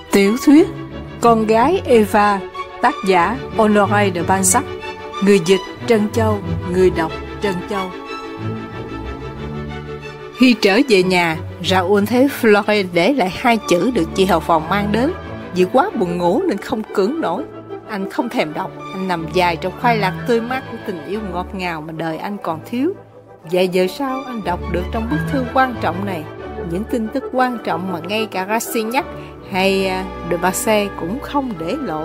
Tiểu thuyết Con gái Eva, tác giả Honoré de Balzac, người dịch Trân Châu, người đọc Trân Châu. Khi trở về nhà, Raoul thấy Florence để lại 2 chữ được chị hầu phòng mang đến. Vì quá buồn ngủ nên không cưỡng nổi. Anh không thèm đọc, anh nằm dài trong khoái lạc tươi mát của tình yêu ngọt ngào mà đời anh còn thiếu. Vậy giờ sao anh đọc được trong bức thư quan trọng này những tin tức quan trọng mà ngay cả Rastignac hay de Marsay cũng không để lộ.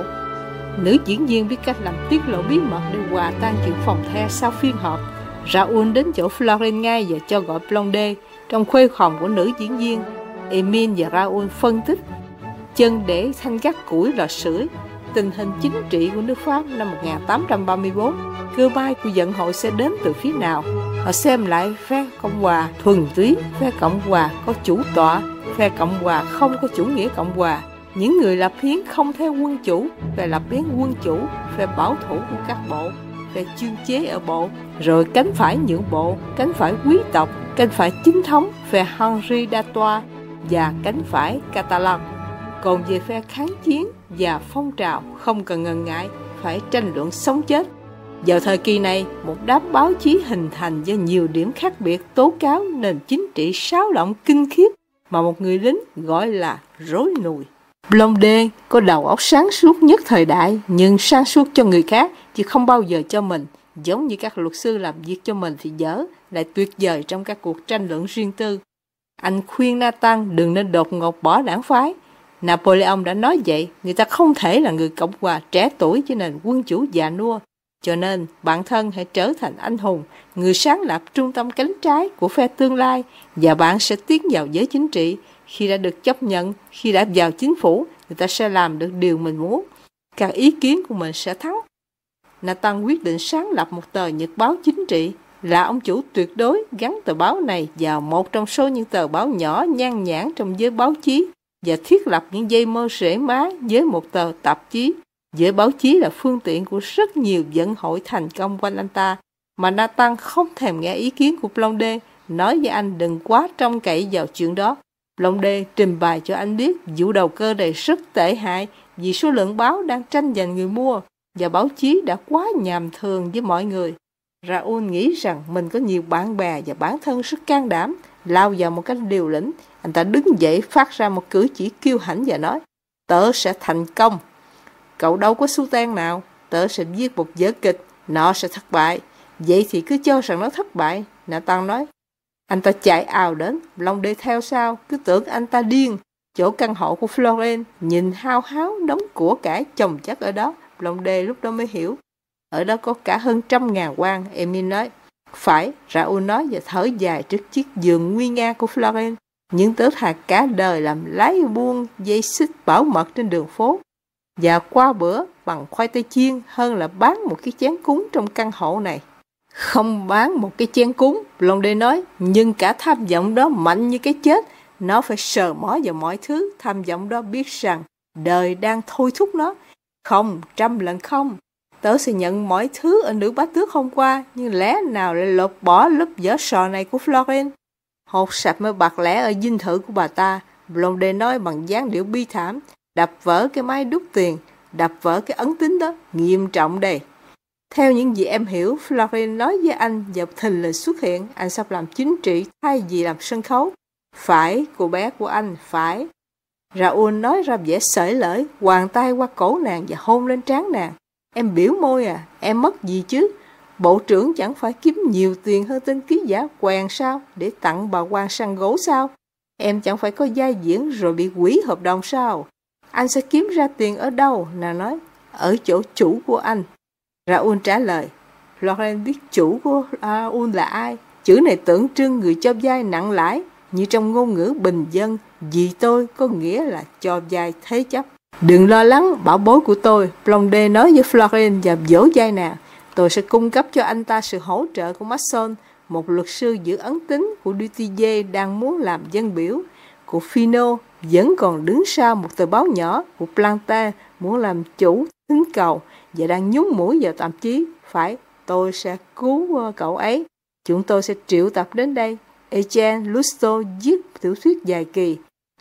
Nữ diễn viên biết cách làm tiết lộ bí mật để hòa tan chuyện phòng the sau phiên họp. Raoul đến chỗ Florence ngay và cho gọi Blondet. Trong khuê phòng của nữ diễn viên, Emile và Raoul phân tích chân để thanh gác củi lò sưởi, tình hình chính trị của nước Pháp năm 1834, cơ may của vận hội sẽ đến từ phía nào. Họ xem lại phe Cộng hòa thuần túy, phe Cộng hòa có chủ tọa, phe Cộng hòa không có chủ nghĩa Cộng hòa, những người lập hiến không theo quân chủ, phe lập hiến quân chủ, phe bảo thủ của các bộ, phe chuyên chế ở bộ, rồi cánh phải nhượng bộ, cánh phải quý tộc, cánh phải chính thống, phe Henri d'Artois và cánh phải Catalan. Còn về phe kháng chiến và phong trào không cần ngần ngại phải tranh luận sống chết. Vào thời kỳ này, một đám báo chí hình thành do nhiều điểm khác biệt tố cáo nền chính trị xáo động kinh khiếp mà một người lính gọi là rối nùi. Blondet có đầu óc sáng suốt nhất thời đại, nhưng sáng suốt cho người khác chứ không bao giờ cho mình. Giống như các luật sư làm việc cho mình thì dở, lại tuyệt vời trong các cuộc tranh luận riêng tư. Anh khuyên Nathan đừng nên đột ngột bỏ đảng phái. Napoleon đã nói vậy, người ta không thể là người Cộng hòa trẻ tuổi cho nền quân chủ già nua. Cho nên, bản thân hãy trở thành anh hùng, người sáng lập trung tâm cánh trái của phe tương lai, và bạn sẽ tiến vào giới chính trị. Khi đã được chấp nhận, khi đã vào chính phủ, người ta sẽ làm được điều mình muốn. Các ý kiến của mình sẽ thắng. Nathan quyết định sáng lập một tờ nhật báo chính trị, là ông chủ tuyệt đối gắn tờ báo này vào một trong số những tờ báo nhỏ nhan nhản trong giới báo chí, và thiết lập những dây mơ rễ má với một tờ tạp chí. Giới báo chí là phương tiện của rất nhiều vận hội thành công quanh anh ta, mà Nathan không thèm nghe ý kiến của Blondet, nói với anh đừng quá trông cậy vào chuyện đó. Blondet trình bày cho anh biết vụ đầu cơ này rất tệ hại vì số lượng báo đang tranh giành người mua, và báo chí đã quá nhàm thường với mọi người. Raoul nghĩ rằng mình có nhiều bạn bè và bản thân rất can đảm, lao vào một cách liều lĩnh. Anh ta đứng dậy phát ra một cử chỉ kiêu hãnh và nói: "Tớ sẽ thành công. Cậu đâu có xu tan nào, tớ sẽ viết một vở kịch, nó sẽ thất bại. Vậy thì cứ cho rằng nó thất bại." Nathan nói. Anh ta chạy ào đến, Blondet theo sau, cứ tưởng anh ta điên. Chỗ căn hộ của Florence, nhìn hao háo đống của cải chồng chất ở đó. Blondet lúc đó mới hiểu. Ở đó có cả hơn 100.000 quan, Emile nói. Phải, Raoul nói và thở dài trước chiếc giường nguy nga của Florence. Nhưng tớ thà cả đời làm lái buôn dây xích bảo mật trên đường phố và qua bữa bằng khoai tây chiên hơn là bán một cái chén cúng trong căn hộ này. Không bán một cái chén cúng, Blondet nói, nhưng cả tham vọng đó mạnh như cái chết. Nó phải sờ mó vào mọi thứ. Tham vọng đó biết rằng đời đang thôi thúc nó. Không, 100 lần không. Tớ sẽ nhận mọi thứ ở nữ bá tước hôm qua, nhưng lẽ nào lại lột bỏ lớp vỏ sò này của Florence? Hột sạch mới bạc lẽ ở dinh thự của bà ta, Blondet nói bằng dáng điệu bi thảm, đập vỡ cái máy đút tiền, đập vỡ cái ấn tín đó, nghiêm trọng đây. Theo những gì em hiểu, Florence nói với anh và thình lình xuất hiện, anh sắp làm chính trị thay vì làm sân khấu. Phải, cô bé của anh, phải. Raoul nói ra vẻ sởi lởi, quàng tay qua cổ nàng và hôn lên trán nàng. Em biểu môi à, em mất gì chứ? Bộ trưởng chẳng phải kiếm nhiều tiền hơn tên ký giả quèn sao, để tặng bà quan săn gỗ sao? Em chẳng phải có vai diễn rồi bị hủy hợp đồng sao? Anh sẽ kiếm ra tiền ở đâu? Nàng nói, ở chỗ chủ của anh. Raoul trả lời, Florence biết chủ của Raoul là ai? Chữ này tượng trưng người cho vay nặng lãi, như trong ngôn ngữ bình dân, vì tôi có nghĩa là cho vay thế chấp. Đừng lo lắng, bảo bối của tôi, Blondet nói với Florence và vỗ vai nàng. Tôi sẽ cung cấp cho anh ta sự hỗ trợ của Masson, một luật sư giữ ấn tín của Dutillé đang muốn làm dân biểu, của Finot vẫn còn đứng sau một tờ báo nhỏ, của Plantin muốn làm chủ thính cầu và đang nhúng mũi vào tạp chí. Phải, tôi sẽ cứu cậu ấy. Chúng tôi sẽ triệu tập đến đây. Etienne Lousteau viết tiểu thuyết dài kỳ.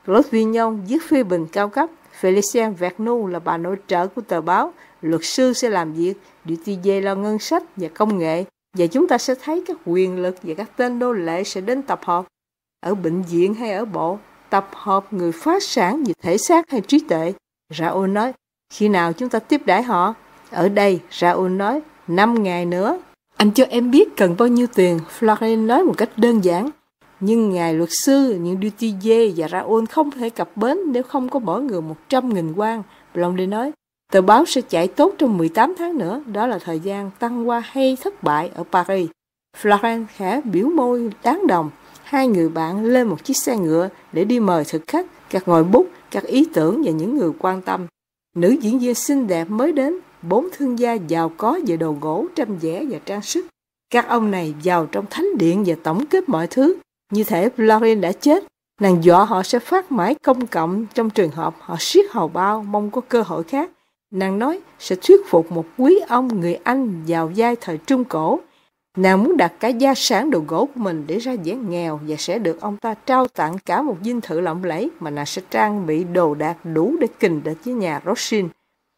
Claude Vignon viết phê bình cao cấp. Félicien Vernou là bà nội trợ của tờ báo. Luật sư sẽ làm việc, Dutillé lo ngân sách và công nghệ, và chúng ta sẽ thấy các quyền lực và các tên nô lệ sẽ đến tập hợp. Ở bệnh viện hay ở bộ, tập hợp người phá sản về thể xác hay trí tuệ. Raoul nói, khi nào chúng ta tiếp đãi họ? Ở đây, Raoul nói, 5 ngày nữa. Anh cho em biết cần bao nhiêu tiền, Florine nói một cách đơn giản. Nhưng ngài luật sư, những Dutillé và Raoul không thể cập bến nếu không có mỗi người 100.000 won. Blondet nói, tờ báo sẽ chạy tốt trong 18 tháng nữa, đó là thời gian tăng qua hay thất bại ở Paris. Florence khẽ biểu môi đáng đồng. Hai người bạn lên một chiếc xe ngựa để đi mời thực khách, các ngòi bút, các ý tưởng và những người quan tâm. Nữ diễn viên xinh đẹp mới đến, 4 thương gia giàu có về đồ gỗ, tranh vẽ và trang sức. Các ông này vào trong thánh điện và tổng kết mọi thứ. Như thể Florine đã chết, nàng dọa họ sẽ phát mãi công cộng trong trường hợp họ siết hầu bao mong có cơ hội khác. Nàng nói sẽ thuyết phục một quý ông người Anh giàu giai thời Trung Cổ. Nàng muốn đặt cả gia sản đồ gỗ của mình để ra vẻ nghèo và sẽ được ông ta trao tặng cả một dinh thự lộng lẫy mà nàng sẽ trang bị đồ đạc đủ để kình địch với nhà Rothschild.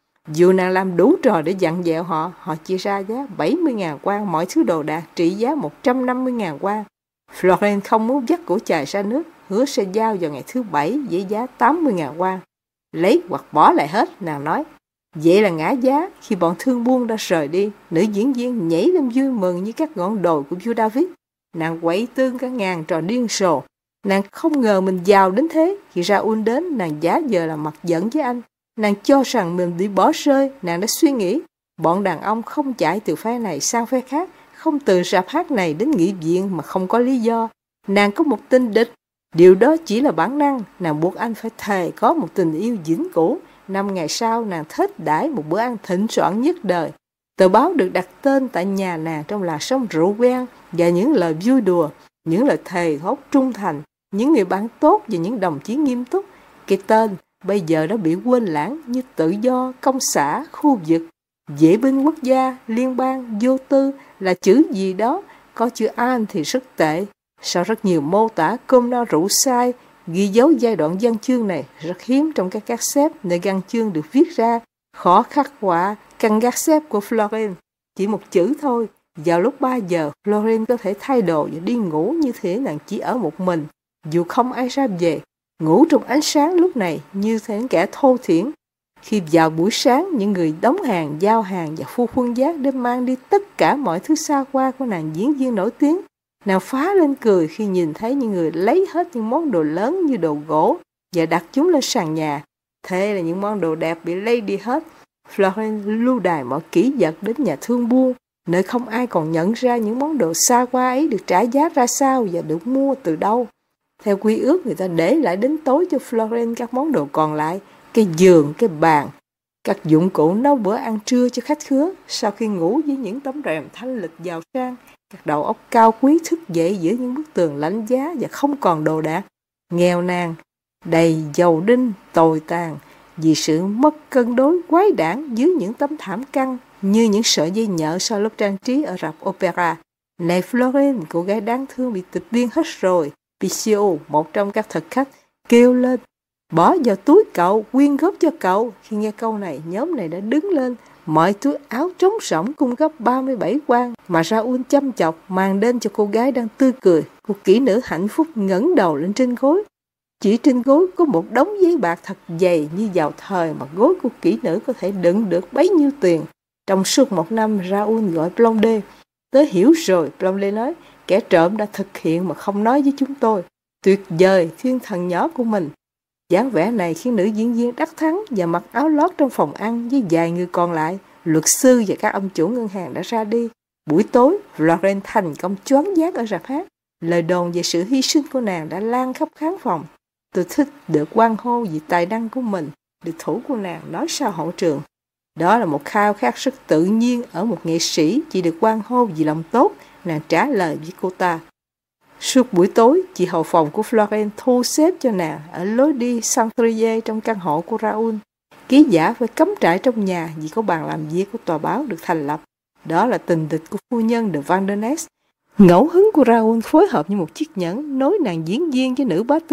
Dù nàng làm đủ trò để dặn dẹo họ, họ chia ra giá 70.000 won mọi thứ đồ đạc trị giá 150.000 won. Florence không muốn dắt cổ chài ra nước, hứa sẽ giao vào ngày thứ Bảy với giá 80.000 won. Lấy hoặc bỏ lại hết, nàng nói. Vậy là ngã giá. Khi bọn thương buôn đã rời đi, nữ diễn viên nhảy lên vui mừng như các ngọn đồi của vua David. Nàng quậy tương cả ngàn trò điên rồ. Nàng không ngờ mình giàu đến thế. Khi Raoul đến, nàng giả vờ là mặt giận với anh. Nàng cho rằng mình bị bỏ rơi. Nàng đã suy nghĩ, bọn đàn ông không chạy từ phe này sang phe khác, không từ rạp hát này đến nghị viện mà không có lý do. Nàng có một tình địch. Điều đó chỉ là bản năng. Nàng buộc anh phải thề có một tình yêu vĩnh cửu. 5 ngày sau, nàng thết đãi một bữa ăn thịnh soạn nhất đời. Tờ báo được đặt tên tại nhà nàng trong làn sóng rượu quen và những lời vui đùa, những lời thề thốt trung thành, những người bạn tốt và những đồng chí nghiêm túc. Cái tên bây giờ đã bị quên lãng như tự do, công xã, khu vực, vệ binh quốc gia, liên bang, vô tư là chữ gì đó, có chữ An thì rất tệ. Sau rất nhiều mô tả cơm no rượu sai, ghi dấu giai đoạn văn chương này rất hiếm trong các cassette nơi văn chương được viết ra, khó khắc họa căn cassette của Florine. Chỉ một chữ thôi, vào lúc 3 giờ, Florine có thể thay đồ và đi ngủ như thế nàng chỉ ở một mình, dù không ai ra về. Ngủ trong ánh sáng lúc này như thể kẻ thô thiển. Khi vào buổi sáng, những người đóng hàng, giao hàng và phu khuân giác để mang đi tất cả mọi thứ xa hoa của nàng diễn viên nổi tiếng. Nàng phá lên cười khi nhìn thấy những người lấy hết những món đồ lớn như đồ gỗ và đặt chúng lên sàn nhà. Thế là những món đồ đẹp bị lấy đi hết. Florence lưu đày mọi kỹ vật đến nhà thương buôn, nơi không ai còn nhận ra những món đồ xa hoa ấy được trả giá ra sao và được mua từ đâu. Theo quy ước, người ta để lại đến tối cho Florence các món đồ còn lại, cái giường, cái bàn, các dụng cụ nấu bữa ăn trưa cho khách khứa. Sau khi ngủ với những tấm rèm thanh lịch giàu sang, các đầu óc cao quý thức dậy giữa những bức tường lạnh giá và không còn đồ đạc. Nghèo nàn, đầy dầu đinh, tồi tàn, vì sự mất cân đối quái đản dưới những tấm thảm căng như những sợi dây nhợ sau lớp trang trí ở rạp opera. Này Florence, cô gái đáng thương bị tịch điên hết rồi. Picio, một trong các thực khách, kêu lên, bỏ vào túi cậu, quyên góp cho cậu. Khi nghe câu này, nhóm này đã đứng lên. Mọi túi áo trống rỗng cung cấp 37 won mà Raoul chăm chọc mang đến cho cô gái đang tươi cười. Cô kỹ nữ hạnh phúc ngẩng đầu lên trên gối. Chỉ trên gối có một đống giấy bạc thật dày như vào thời mà gối của kỹ nữ có thể đựng được bấy nhiêu tiền. Trong suốt một năm, Raoul gọi Blondet. Tớ hiểu rồi, Blondet nói, kẻ trộm đã thực hiện mà không nói với chúng tôi. Tuyệt vời, thiên thần nhỏ của mình. Dáng vẻ này khiến nữ diễn viên đắc thắng và mặc áo lót trong phòng ăn với vài người còn lại. Luật sư và các ông chủ ngân hàng đã ra đi. Buổi tối, Florence thành công choáng váng ở rạp hát. Lời đồn về sự hy sinh của nàng đã lan khắp khán phòng. Tôi thích được hoan hô vì tài năng của mình, được thủ của nàng nói sau hậu trường. Đó là một khao khát rất tự nhiên ở một nghệ sĩ chỉ được hoan hô vì lòng tốt, nàng trả lời với cô ta. Suốt buổi tối, chị hầu phòng của Florence thu xếp cho nàng ở lối đi Centrier trong căn hộ của Raoul. Ký giả phải cắm trại trong nhà vì có bàn làm việc của tòa báo được thành lập. Đó là tình địch của phu nhân de Vandenesse. Ngẫu hứng của Raoul phối hợp như một chiếc nhẫn nối nàng diễn viên với nữ bá tước.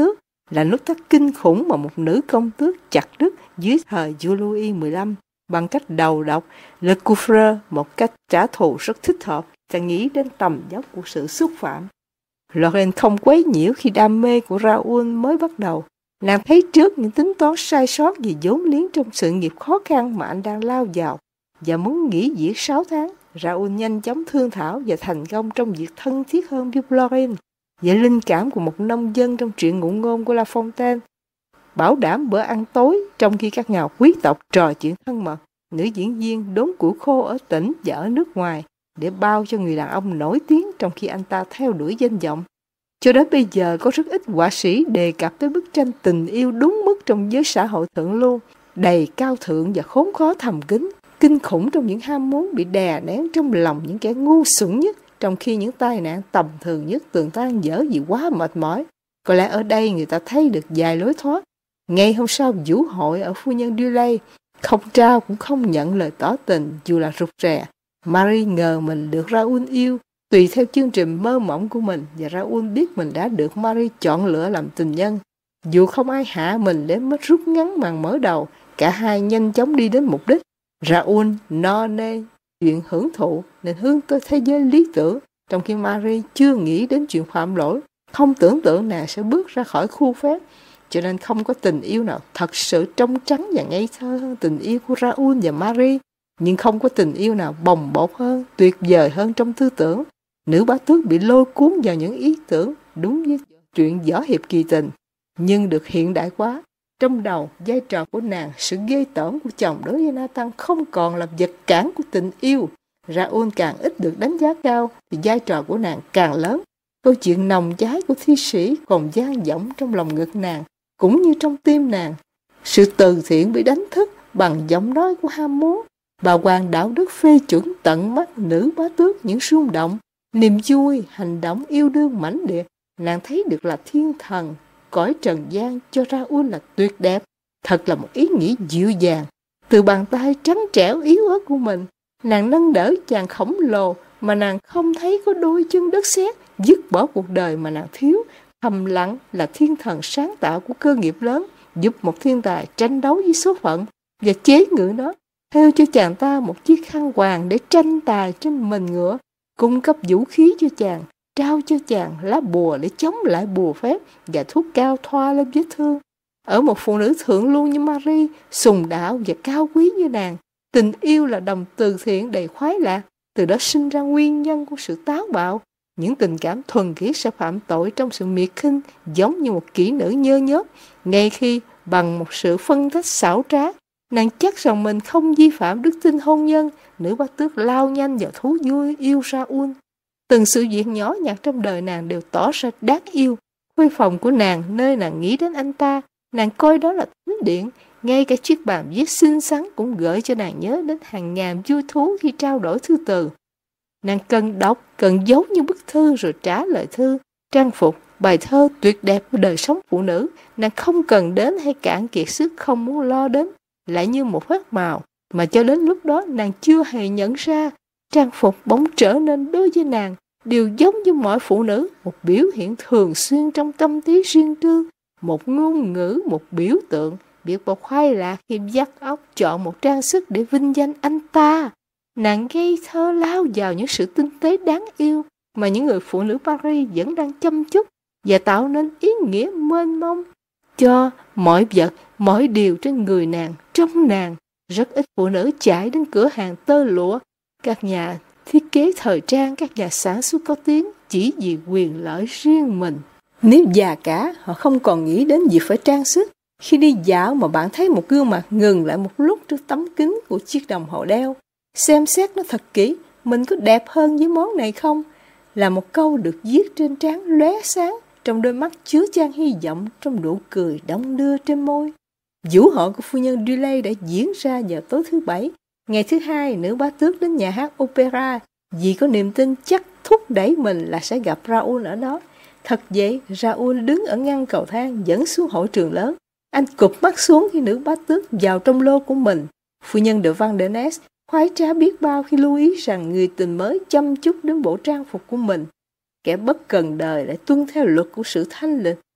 là nút thắt kinh khủng mà một nữ công tước chặt đứt dưới thời vua Louis XV bằng cách đầu độc Le Couvreur, một cách trả thù rất thích hợp ta nghĩ đến tầm dốc của sự xúc phạm. Lorraine không quấy nhiễu khi đam mê của Raoul mới bắt đầu. Nàng thấy trước những tính toán sai sót về vốn liếng trong sự nghiệp khó khăn mà anh đang lao vào và muốn nghỉ diễn 6 tháng. Raoul nhanh chóng thương thảo và thành công trong việc thân thiết hơn với Lorraine và linh cảm của một nông dân trong truyện ngụ ngôn của La Fontaine. Bảo đảm bữa ăn tối trong khi các nhà quý tộc trò chuyện thân mật. Nữ diễn viên đốn củi khô ở tỉnh và ở nước ngoài để bao cho người đàn ông nổi tiếng trong khi anh ta theo đuổi danh vọng. Cho đến bây giờ có rất ít họa sĩ đề cập tới bức tranh tình yêu đúng mức trong giới xã hội thượng lưu, đầy cao thượng và khốn khó thầm kín, kinh khủng trong những ham muốn bị đè nén trong lòng những kẻ ngu xuẩn nhất, trong khi những tai nạn tầm thường nhất tường tan dở vì quá mệt mỏi. Có lẽ ở đây người ta thấy được vài lối thoát. Ngay hôm sau vũ hội ở phu nhân Dulay, không trao cũng không nhận lời tỏ tình dù là rụt rè. Marie ngờ mình được Raoul yêu tùy theo chương trình mơ mộng của mình, và Raoul biết mình đã được Marie chọn lựa làm tình nhân. Dù không ai hạ mình đến mức rút ngắn màn mở đầu, cả hai nhanh chóng đi đến mục đích. Raoul no nê chuyện hưởng thụ nên hướng tới thế giới lý tưởng, trong khi Marie chưa nghĩ đến chuyện phạm lỗi, không tưởng tượng nàng sẽ bước ra khỏi khu phép. Cho nên không có tình yêu nào thật sự trong trắng và ngây thơ hơn tình yêu của Raoul và Marie, nhưng không có tình yêu nào bồng bột hơn, tuyệt vời hơn trong tư tưởng. Nữ bá tước bị lôi cuốn vào những ý tưởng đúng như chuyện võ hiệp kỳ tình, nhưng được hiện đại quá. Trong đầu, vai trò của nàng, sự ghê tởm của chồng đối với Nathan không còn là vật cản của tình yêu. Raoul càng ít được đánh giá cao, thì vai trò của nàng càng lớn. Câu chuyện nồng cháy của thi sĩ còn vang vọng trong lòng ngực nàng, cũng như trong tim nàng. Sự từ thiện bị đánh thức bằng giọng nói của ham muốn. Bà hoàng đạo đức phê chuẩn tận mắt nữ bá tước những rung động, niềm vui, hành động yêu đương mãnh liệt. Nàng thấy được là thiên thần, cõi trần gian cho Raoul là tuyệt đẹp. Thật là một ý nghĩ dịu dàng. Từ bàn tay trắng trẻo yếu ớt của mình, nàng nâng đỡ chàng khổng lồ mà nàng không thấy có đôi chân đất sét, dứt bỏ cuộc đời mà nàng thiếu. Thầm lặng là thiên thần sáng tạo của cơ nghiệp lớn, giúp một thiên tài tranh đấu với số phận và chế ngự nó, theo cho chàng ta một chiếc khăn quàng để tranh tài trên mình ngựa, cung cấp vũ khí cho chàng, trao cho chàng lá bùa để chống lại bùa phép và thuốc cao thoa lên vết thương. Ở một phụ nữ thượng lưu như Marie, sùng đạo và cao quý như nàng, tình yêu là đồng từ thiện đầy khoái lạc. Từ đó sinh ra nguyên nhân của sự táo bạo. Những tình cảm thuần khiết sẽ phạm tội trong sự miệt khinh, giống như một kỹ nữ nhơ nhớp. Ngay khi bằng một sự phân tích xảo trá, nàng chắc rằng mình không vi phạm đức tin hôn nhân, nữ bá tước lao nhanh vào thú vui yêu Raoul. Từng sự việc nhỏ nhặt trong đời nàng đều tỏ ra đáng yêu. Khuê phòng của nàng, nơi nàng nghĩ đến anh ta, nàng coi đó là thánh điện. Ngay cả chiếc bàn viết xinh xắn cũng gợi cho nàng nhớ đến hàng ngàn vui thú khi trao đổi thư từ. Nàng cần đọc, cần giấu những bức thư rồi trả lời thư, trang phục, bài thơ tuyệt đẹp của đời sống phụ nữ. Nàng không cần đến hay cạn kiệt sức không muốn lo đến, lại như một phép màu mà cho đến lúc đó nàng chưa hề nhận ra. Trang phục bỗng trở nên đối với nàng đều giống như mọi phụ nữ, một biểu hiện thường xuyên trong tâm trí riêng tư, một ngôn ngữ, một biểu tượng. Biết bao khoái lạc khi dắt óc chọn một trang sức để vinh danh anh ta. Nàng ngây thơ lao vào những sự tinh tế đáng yêu mà những người phụ nữ Paris vẫn đang chăm chút và tạo nên ý nghĩa mênh mông cho mọi vật, mọi điều trên người nàng, trong nàng. Rất ít phụ nữ chạy đến cửa hàng tơ lụa, các nhà thiết kế thời trang, các nhà sản xuất có tiếng chỉ vì quyền lợi riêng mình. Nếu già cả, họ không còn nghĩ đến việc phải trang sức. Khi đi dạo mà bạn thấy một gương mặt ngừng lại một lúc trước tấm kính của chiếc đồng hồ đeo, xem xét nó thật kỹ, mình có đẹp hơn với món này không? Là một câu được viết trên trán lóe sáng, trong đôi mắt chứa chan hy vọng, trong nụ cười đong đưa trên môi. Vũ hội của phu nhân Dulay đã diễn ra vào tối thứ Bảy. Ngày thứ Hai, nữ bá tước đến nhà hát opera vì có niềm tin chắc thúc đẩy mình là sẽ gặp Raoul ở đó. Thật vậy, Raoul đứng ở ngăn cầu thang dẫn xuống hội trường lớn. Anh cụp mắt xuống khi nữ bá tước vào trong lô của mình. Phu nhân de Vandenesse khoái trá biết bao khi lưu ý rằng người tình mới chăm chút đến bộ trang phục của mình. Kẻ bất cần đời lại tuân theo luật của sự thanh lịch,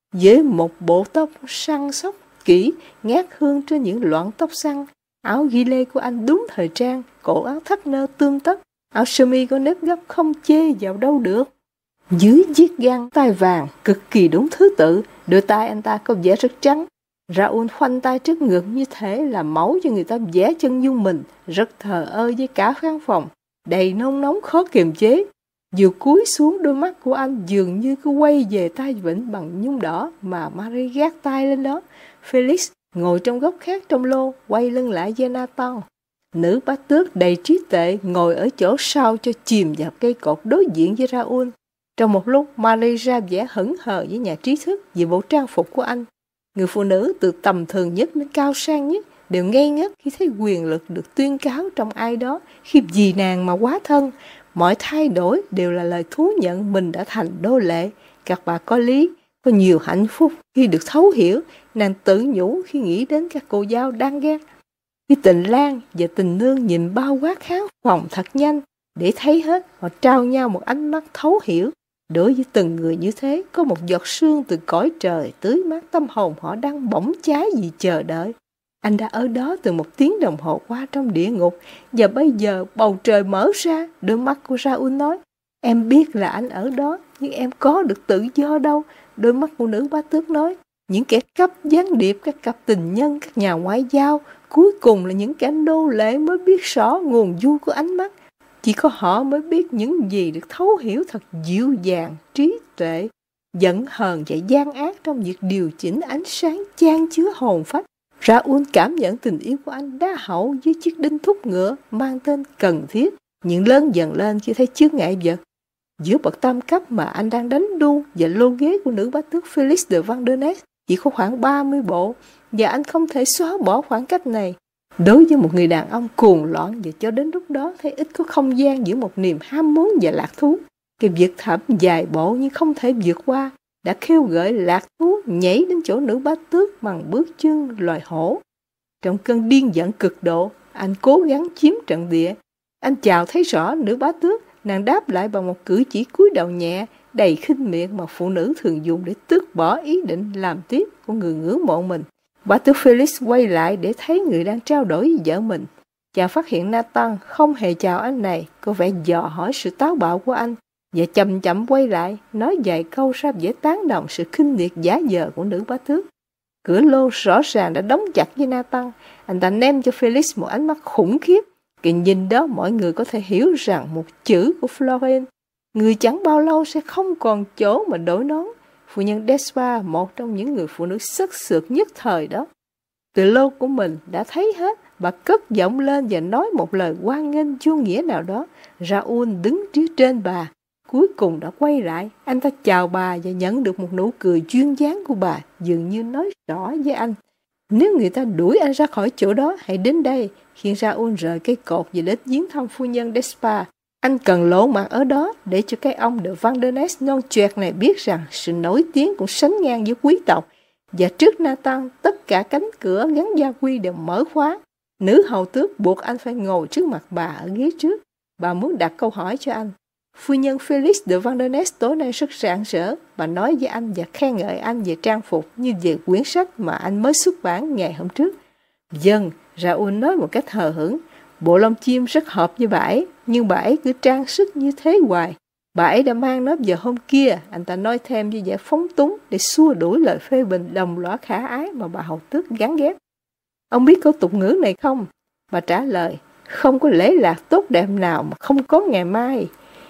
với một bộ tóc săn sóc kỹ, ngát hương trên những loạn tóc xăn. Áo ghi lê của anh đúng thời trang, cổ áo thắt nơ tươm tất, áo sơ mi có nếp gấp không chê vào đâu được. Dưới chiếc găng tay vàng, cực kỳ đúng thứ tự, đôi tay anh ta có vẻ rất trắng. Raoul khoanh tay trước ngực như thể là mẫu cho người ta vẽ chân dung mình, rất thờ ơ với cả khán phòng, đầy nôn nóng khó kiềm chế. Vừa cúi xuống, đôi mắt của anh dường như cứ quay về tay vịn bằng nhung đỏ mà Marie gác tay lên đó. Felix ngồi trong góc khác trong lô, quay lưng lại với Nathan. Nữ bá tước đầy trí tuệ ngồi ở chỗ sau cho chìm vào cây cột đối diện với Raoul. Trong một lúc, Marie ra vẻ hững hờ với nhà trí thức về bộ trang phục của anh. Người phụ nữ từ tầm thường nhất đến cao sang nhất đều ngây ngất khi thấy quyền lực được tuyên cáo trong ai đó, khi vì nàng mà quá thân. Mọi thay đổi đều là lời thú nhận mình đã thành nô lệ. Các bà có lý, có nhiều hạnh phúc khi được thấu hiểu, nàng tự nhủ khi nghĩ đến các cô dâu đang ghét. Khi Tình Lang và Tình Nương nhìn bao quát khán phòng thật nhanh, để thấy hết, họ trao nhau một ánh mắt thấu hiểu. Đối với từng người như thế, có một giọt sương từ cõi trời tưới mát tâm hồn họ đang bỏng cháy vì chờ đợi. Anh đã ở đó từ 1 tiếng đồng hồ qua trong địa ngục, và bây giờ bầu trời mở ra. Đôi mắt của Raoul nói, em biết là anh ở đó, nhưng em có được tự do đâu. Đôi mắt của nữ bá tước nói, những kẻ cấp gián điệp, các cặp tình nhân, các nhà ngoại giao, cuối cùng là những kẻ nô lệ mới biết rõ nguồn vui của ánh mắt. Chỉ có họ mới biết những gì được thấu hiểu thật dịu dàng, trí tuệ, giận hờn và gian ác trong việc điều chỉnh ánh sáng chan chứa hồn phách. Raoul cảm nhận tình yêu của anh đá hậu với chiếc đinh thúc ngựa mang tên cần thiết, nhưng lớn dần lên khi thấy chướng ngại vật. Giữa bậc tam cấp mà anh đang đánh đu và lô ghế của nữ bá tước Felix de Vandenesse chỉ có khoảng 30 bộ, và anh không thể xóa bỏ khoảng cách này. Đối với một người đàn ông cuồng loạn và cho đến lúc đó thấy ít có không gian giữa một niềm ham muốn và lạc thú, cái việc thảm dài bộ nhưng không thể vượt qua đã khêu gợi lạc thú nhảy đến chỗ nữ bá tước bằng bước chân loài hổ. Trong cơn điên giận cực độ, anh cố gắng chiếm trận địa. Anh chào thấy rõ nữ bá tước, nàng đáp lại bằng một cử chỉ cúi đầu nhẹ, đầy khinh miệt mà phụ nữ thường dùng để tước bỏ ý định làm tiếp của người ngưỡng mộ mình. Bá tước Felix quay lại để thấy người đang trao đổi với vợ mình. Chàng phát hiện Nathan không hề chào anh này, có vẻ dò hỏi sự táo bạo của anh, và chậm chậm quay lại, nói vài câu ra vẻ tán đồng sự khinh miệt giả dờ của nữ bá tước. Cửa lô rõ ràng đã đóng chặt với Nathan. Anh ta ném cho Felix một ánh mắt khủng khiếp. Cái nhìn đó mọi người có thể hiểu rằng một chữ của Florence, người chẳng bao lâu sẽ không còn chỗ mà đổi nón. Phu nhân Despa, một trong những người phụ nữ sức sượt nhất thời đó, từ lô của mình đã thấy hết. Bà cất giọng lên và nói một lời hoan nghênh vô nghĩa nào đó. Raoul đứng phía trên bà, cuối cùng đã quay lại. Anh ta chào bà và nhận được một nụ cười duyên dáng của bà, dường như nói rõ với anh, nếu người ta đuổi anh ra khỏi chỗ đó, hãy đến đây. Khi Raoul rời cây cột và đến viếng thăm phu nhân Despa, anh cần lộ mặt ở đó để cho cái ông de Vandenesse non choẹt này biết rằng sự nổi tiếng cũng sánh ngang với quý tộc. Và trước Nathan, tất cả cánh cửa gắn gia quy đều mở khóa. Nữ hầu tước buộc anh phải ngồi trước mặt bà ở ghế trước. Bà muốn đặt câu hỏi cho anh. Phu nhân Felix de Vandenesse tối nay rất rạng rỡ. Bà nói với anh và khen ngợi anh về trang phục như về quyển sách mà anh mới xuất bản ngày hôm trước. Vâng, Raoul nói một cách hờ hững. Bộ lông chim rất hợp với bà ấy, nhưng bà ấy cứ trang sức như thế hoài. Bà ấy đã mang nó vào hôm kia, anh ta nói thêm với vẻ phóng túng để xua đuổi lời phê bình đồng lõa khả ái mà bà hầu tước gắn ghép. Ông biết câu tục ngữ này không? Bà trả lời, không có lễ lạc tốt đẹp nào mà không có ngày mai.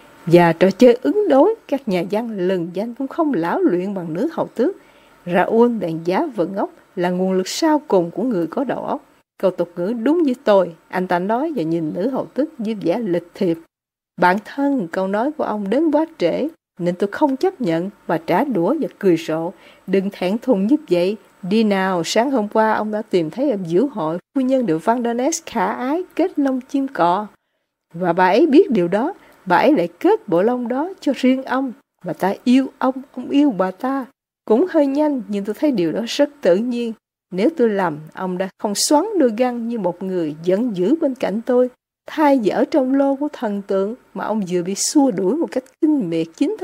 Và trò chơi ứng đối, các nhà văn lừng danh cũng không lão luyện bằng nữ hầu tước. Raoul đàn giá vận ốc là nguồn lực sau cùng của người có đầu óc. Câu tục ngữ đúng với tôi, anh ta nói và nhìn nữ hầu tước với vẻ lịch thiệp. Bản thân câu nói của ông đến quá trễ, nên tôi không chấp nhận. Bà trả đũa và cười rộ. Đừng thẹn thùng như vậy. Đi nào, sáng hôm qua ông đã tìm thấy ở diễu hội phu nhân de Vandenesse khả ái kết lông chim cọ. Và bà ấy biết điều đó, bà ấy lại kết bộ lông đó cho riêng ông. Bà ta yêu ông yêu bà ta. Cũng hơi nhanh, nhưng tôi thấy điều đó rất tự nhiên. Nếu tôi lầm, ông đã không xoắn đôi găng như một người giận dữ bên cạnh tôi. Thay vì ở trong lô của thần tượng mà ông vừa bị xua đuổi một cách kinh miệt chính thức,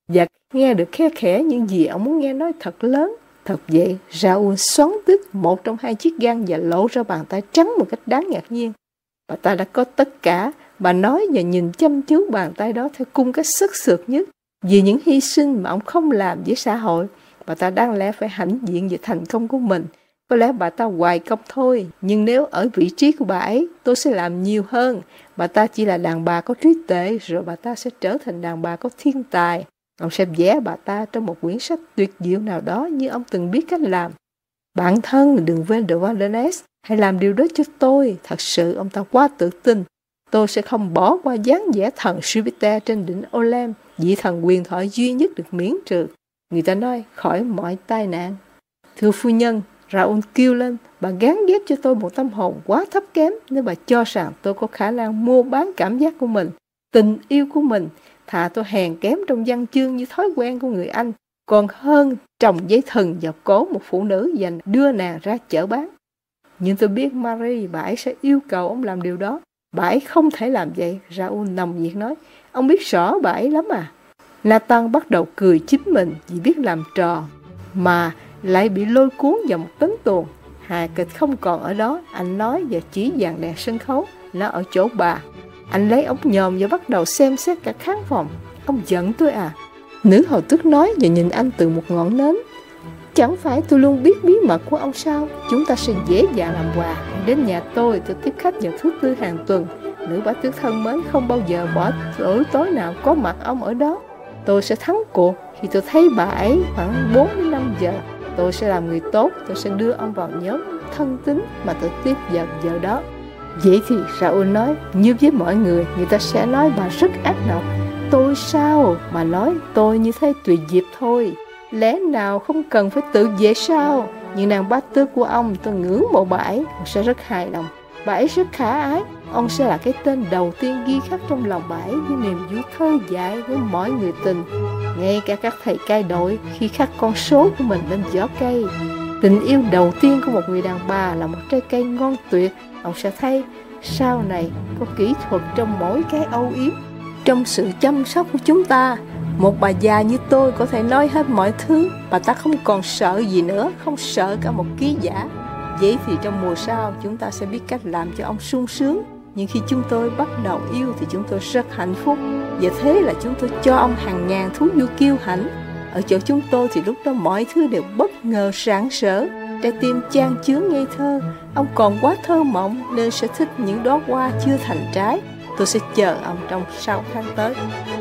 Và nghe được khe khẽ những gì ông muốn nghe nói thật lớn. Thật vậy, Raoul xoắn tít một trong hai chiếc găng và lộ ra bàn tay trắng một cách đáng ngạc nhiên. Bà ta đã có tất cả. Bà nói và nhìn chăm chú bàn tay đó theo cung cách sức sượt nhất. Vì những hy sinh mà ông không làm với xã hội, bà ta đáng lẽ phải hãnh diện về thành công của mình. Có lẽ bà ta hoài công thôi, nhưng nếu ở vị trí của bà ấy, tôi sẽ làm nhiều hơn. Bà ta chỉ là đàn bà có trí tuệ, rồi bà ta sẽ trở thành đàn bà có thiên tài. Ông sẽ vẽ bà ta trong một quyển sách tuyệt diệu nào đó như ông từng biết cách làm. Bạn thân, đừng quên De Vandenesse, hãy làm điều đó cho tôi. Thật sự, ông ta quá tự tin. Tôi sẽ không bỏ qua dáng vẻ thần Jupiter trên đỉnh Olympe, vị thần quyền thoại duy nhất được miễn trừ. Người ta nói khỏi mọi tai nạn. Thưa phu nhân, Raoul kêu lên, bà gán ghép cho tôi một tâm hồn quá thấp kém nếu bà cho rằng tôi có khả năng mua bán cảm giác của mình, tình yêu của mình. Thà tôi hèn kém trong văn chương như thói quen của người Anh, còn hơn trồng dây thừng vào cổ một phụ nữ và đưa nàng ra chợ bán. Nhưng tôi biết Marie, bà ấy sẽ yêu cầu ông làm điều đó. Bà ấy không thể làm vậy, Raoul nồng nhiệt nói. Ông biết rõ bà ấy lắm à? Nathan bắt đầu cười chính mình vì biết làm trò, mà lại bị lôi cuốn vào một tấn tuồng. Hài kịch không còn ở đó, anh nói và chỉ dàn đèn sân khấu, nó ở chỗ bà. Anh lấy ống nhòm và bắt đầu xem xét cả khán phòng. Ông giận tôi à? Nữ hầu tước nói và nhìn anh từ một ngọn nến. Chẳng phải tôi luôn biết bí mật của ông sao? Chúng ta sẽ dễ dàng làm quà. Đến nhà tôi tiếp khách vào thứ tư hàng tuần. Nữ bá tước thân mến không bao giờ bỏ buổi tối nào có mặt ông ở đó. Tôi sẽ thắng cuộc khi tôi thấy bà ấy khoảng 4 đến 5 giờ. Tôi sẽ làm người tốt, tôi sẽ đưa ông vào nhóm thân tín mà tôi tiếp vào giờ đó. Vậy thì Raoul nói, như với mọi người ta sẽ nói bà rất ác độc. Tôi sao mà nói tôi như thế tùy dịp thôi. Lẽ nào không cần phải tự vệ sao? Nhưng nàng bá tước của ông, tôi ngưỡng mộ bà ấy, ông sẽ rất hài lòng. Bà ấy rất khả ái, ông sẽ là cái tên đầu tiên ghi khắc trong lòng bà ấy với niềm vui thơ dại với mọi người tình. Ngay cả các thầy cai đội khi khắc con số của mình lên vỏ cây. Tình yêu đầu tiên của một người đàn bà là một trái cây ngon tuyệt. Ông sẽ thấy sau này có kỹ thuật trong mỗi cái âu yếm. Trong sự chăm sóc của chúng ta, một bà già như tôi có thể nói hết mọi thứ. Bà ta không còn sợ gì nữa, không sợ cả một ký giả. Vậy thì trong mùa sau chúng ta sẽ biết cách làm cho ông sung sướng. Nhưng khi chúng tôi bắt đầu yêu thì chúng tôi rất hạnh phúc. Và thế là chúng tôi cho ông hàng ngàn thú vui kiêu hãnh. Ở chỗ chúng tôi thì lúc đó mọi thứ đều bất ngờ rạng rỡ. Trái tim chan chứa ngây thơ. Ông còn quá thơ mộng nên sẽ thích những đóa hoa chưa thành trái. Tôi sẽ chờ ông trong 6 tháng tới.